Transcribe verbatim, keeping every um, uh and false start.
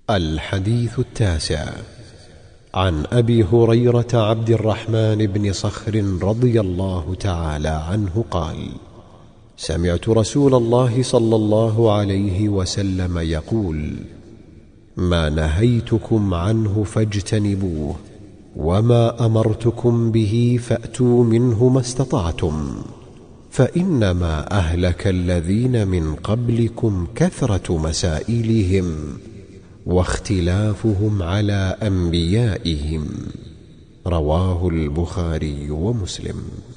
الحديث التاسع. عن أبي هريرة عبد الرحمن بن صخر رضي الله تعالى عنه قال: سمعت رسول الله صلى الله عليه وسلم يقول: ما نهيتكم عنه فاجتنبوه، وما أمرتكم به فأتوا منه ما استطعتم، فإنما أهلك الذين من قبلكم كثرة مسائلهم واختلافهم على أنبيائهم. رواه البخاري ومسلم.